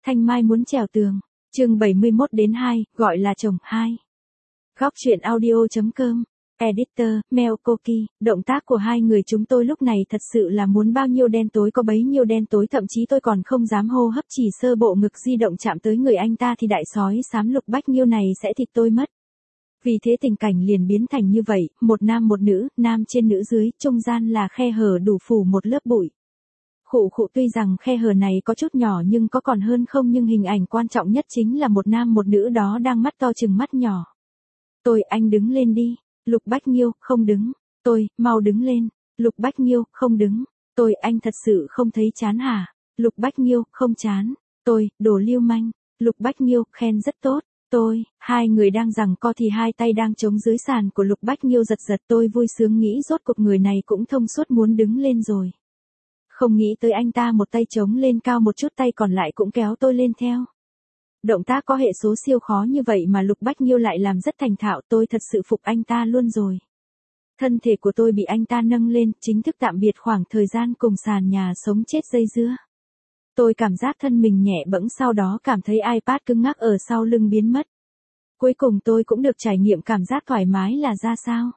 Thanh Mai muốn trèo tường. Chương 71-2, gọi là chồng 2. Góc truyện audio.com. Editor, Mel Koki. Động tác của hai người chúng tôi lúc này thật sự là muốn bao nhiêu đen tối có bấy nhiêu đen tối, thậm chí tôi còn không dám hô hấp, chỉ sơ bộ ngực di động chạm tới người anh ta thì đại sói xám Lục Bách Nghiêu này sẽ thịt tôi mất. Vì thế tình cảnh liền biến thành như vậy, một nam một nữ, nam trên nữ dưới, trung gian là khe hở đủ phủ một lớp bụi. Khụ tuy rằng khe hở này có chút nhỏ nhưng có còn hơn không, nhưng hình ảnh quan trọng nhất chính là một nam một nữ đó đang mắt to chừng mắt nhỏ. Tôi, anh đứng lên đi. Lục Bách Nghiêu, không đứng. Tôi, mau đứng lên. Lục Bách Nghiêu, không đứng. Tôi, anh thật sự không thấy chán hả? Lục Bách Nghiêu, không chán. Tôi, đồ lưu manh. Lục Bách Nghiêu, khen rất tốt. Tôi, hai người đang giằng co thì hai tay đang chống dưới sàn của Lục Bách Nghiêu giật giật, tôi vui sướng nghĩ rốt cuộc người này cũng thông suốt muốn đứng lên rồi. Không nghĩ tới anh ta một tay chống lên cao một chút, tay còn lại cũng kéo tôi lên theo. Động tác có hệ số siêu khó như vậy mà Lục Bách Nghiêu lại làm rất thành thạo, tôi thật sự phục anh ta luôn rồi. Thân thể của tôi bị anh ta nâng lên, chính thức tạm biệt khoảng thời gian cùng sàn nhà sống chết dây dưa. Tôi cảm giác thân mình nhẹ bẫng, sau đó cảm thấy iPad cứng ngắc ở sau lưng biến mất. Cuối cùng tôi cũng được trải nghiệm cảm giác thoải mái là ra sao.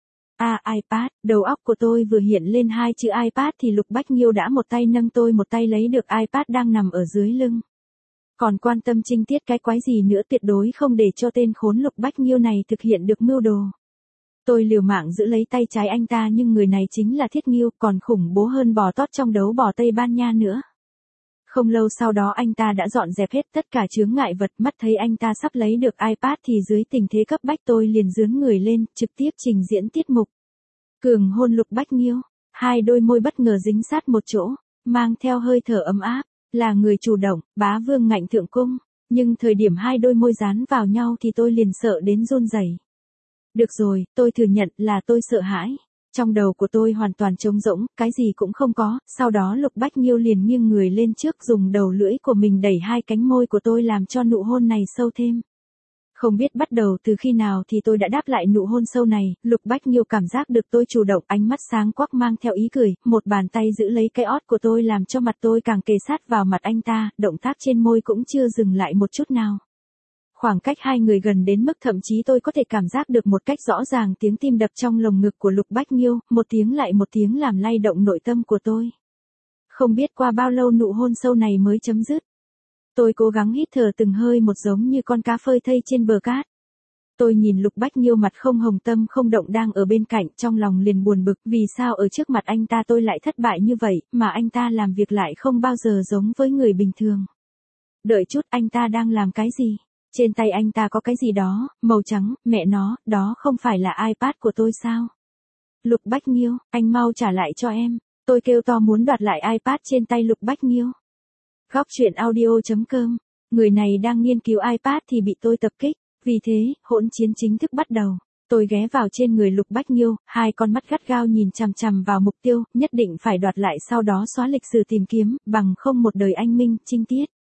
iPad, đầu óc của tôi vừa hiện lên hai chữ iPad thì Lục Bách Nghiêu đã một tay nâng tôi, một tay lấy được iPad đang nằm ở dưới lưng. Còn quan tâm trinh tiết cái quái gì nữa, tuyệt đối không để cho tên khốn Lục Bách Nghiêu này thực hiện được mưu đồ. Tôi liều mạng giữ lấy tay trái anh ta, nhưng người này chính là Thiết Nghiêu, còn khủng bố hơn bò tót trong đấu bò Tây Ban Nha nữa. Không lâu sau đó anh ta đã dọn dẹp hết tất cả chướng ngại vật, mắt thấy anh ta sắp lấy được iPad thì dưới tình thế cấp bách tôi liền giương người lên, trực tiếp trình diễn tiết mục. Cường hôn Lục Bách Nghiêu, hai đôi môi bất ngờ dính sát một chỗ, mang theo hơi thở ấm áp, là người chủ động, bá vương ngạnh thượng cung, nhưng thời điểm hai đôi môi dán vào nhau thì tôi liền sợ đến run rẩy. Được rồi, tôi thừa nhận là tôi sợ hãi. Trong đầu của tôi hoàn toàn trống rỗng, cái gì cũng không có, sau đó Lục Bách Nghiêu liền nghiêng người lên trước, dùng đầu lưỡi của mình đẩy hai cánh môi của tôi làm cho nụ hôn này sâu thêm. Không biết bắt đầu từ khi nào thì tôi đã đáp lại nụ hôn sâu này, Lục Bách Nghiêu cảm giác được tôi chủ động, ánh mắt sáng quắc mang theo ý cười, một bàn tay giữ lấy cái ót của tôi làm cho mặt tôi càng kề sát vào mặt anh ta, động tác trên môi cũng chưa dừng lại một chút nào. Khoảng cách hai người gần đến mức thậm chí tôi có thể cảm giác được một cách rõ ràng tiếng tim đập trong lồng ngực của Lục Bách Nghiêu, một tiếng lại một tiếng làm lay động nội tâm của tôi. Không biết qua bao lâu nụ hôn sâu này mới chấm dứt. Tôi cố gắng hít thở từng hơi một giống như con cá phơi thây trên bờ cát. Tôi nhìn Lục Bách Nghiêu mặt không hồng tâm không động đang ở bên cạnh, trong lòng liền buồn bực, vì sao ở trước mặt anh ta tôi lại thất bại như vậy, mà anh ta làm việc lại không bao giờ giống với người bình thường. Đợi chút, anh ta đang làm cái gì? Trên tay anh ta có cái gì đó, màu trắng, mẹ nó, đó không phải là iPad của tôi sao? Lục Bách Nghiêu, anh mau trả lại cho em. Tôi kêu to muốn đoạt lại iPad trên tay Lục Bách Nghiêu. Góc truyện audio.com. Người này đang nghiên cứu iPad thì bị tôi tập kích, vì thế, hỗn chiến chính thức bắt đầu. Tôi ghé vào trên người Lục Bách Nghiêu, hai con mắt gắt gao nhìn chằm chằm vào mục tiêu, nhất định phải đoạt lại, sau đó xóa lịch sử tìm kiếm, bằng không một đời anh minh, trinh tiết.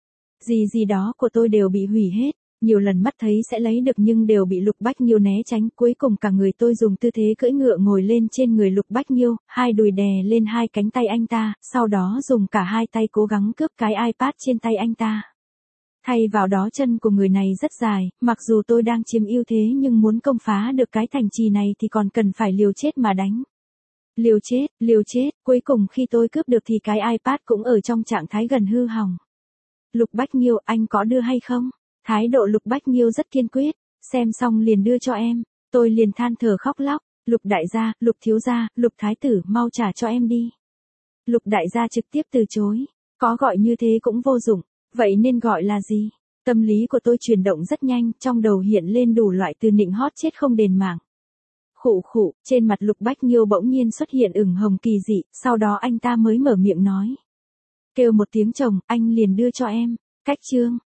Gì đó của tôi đều bị hủy hết. Nhiều lần mắt thấy sẽ lấy được nhưng đều bị Lục Bách Nghiêu né tránh, cuối cùng cả người tôi dùng tư thế cưỡi ngựa ngồi lên trên người Lục Bách Nghiêu, hai đùi đè lên hai cánh tay anh ta, sau đó dùng cả hai tay cố gắng cướp cái iPad trên tay anh ta. Thay vào đó chân của người này rất dài, mặc dù tôi đang chiếm ưu thế nhưng muốn công phá được cái thành trì này thì còn cần phải liều chết mà đánh. Liều chết, cuối cùng khi tôi cướp được thì cái iPad cũng ở trong trạng thái gần hư hỏng. Lục Bách Nghiêu, anh có đưa hay không? Thái độ Lục Bách Nghiêu rất kiên quyết, xem xong liền đưa cho em, tôi liền than thở khóc lóc, Lục đại gia, Lục thiếu gia, Lục thái tử, mau trả cho em đi. Lục đại gia trực tiếp từ chối, có gọi như thế cũng vô dụng, vậy nên gọi là gì? Tâm lý của tôi chuyển động rất nhanh, trong đầu hiện lên đủ loại từ nịnh hót chết không đền mạng. Khụ, trên mặt Lục Bách Nghiêu bỗng nhiên xuất hiện ửng hồng kỳ dị, sau đó anh ta mới mở miệng nói. Kêu một tiếng chồng, anh liền đưa cho em. Cách chương,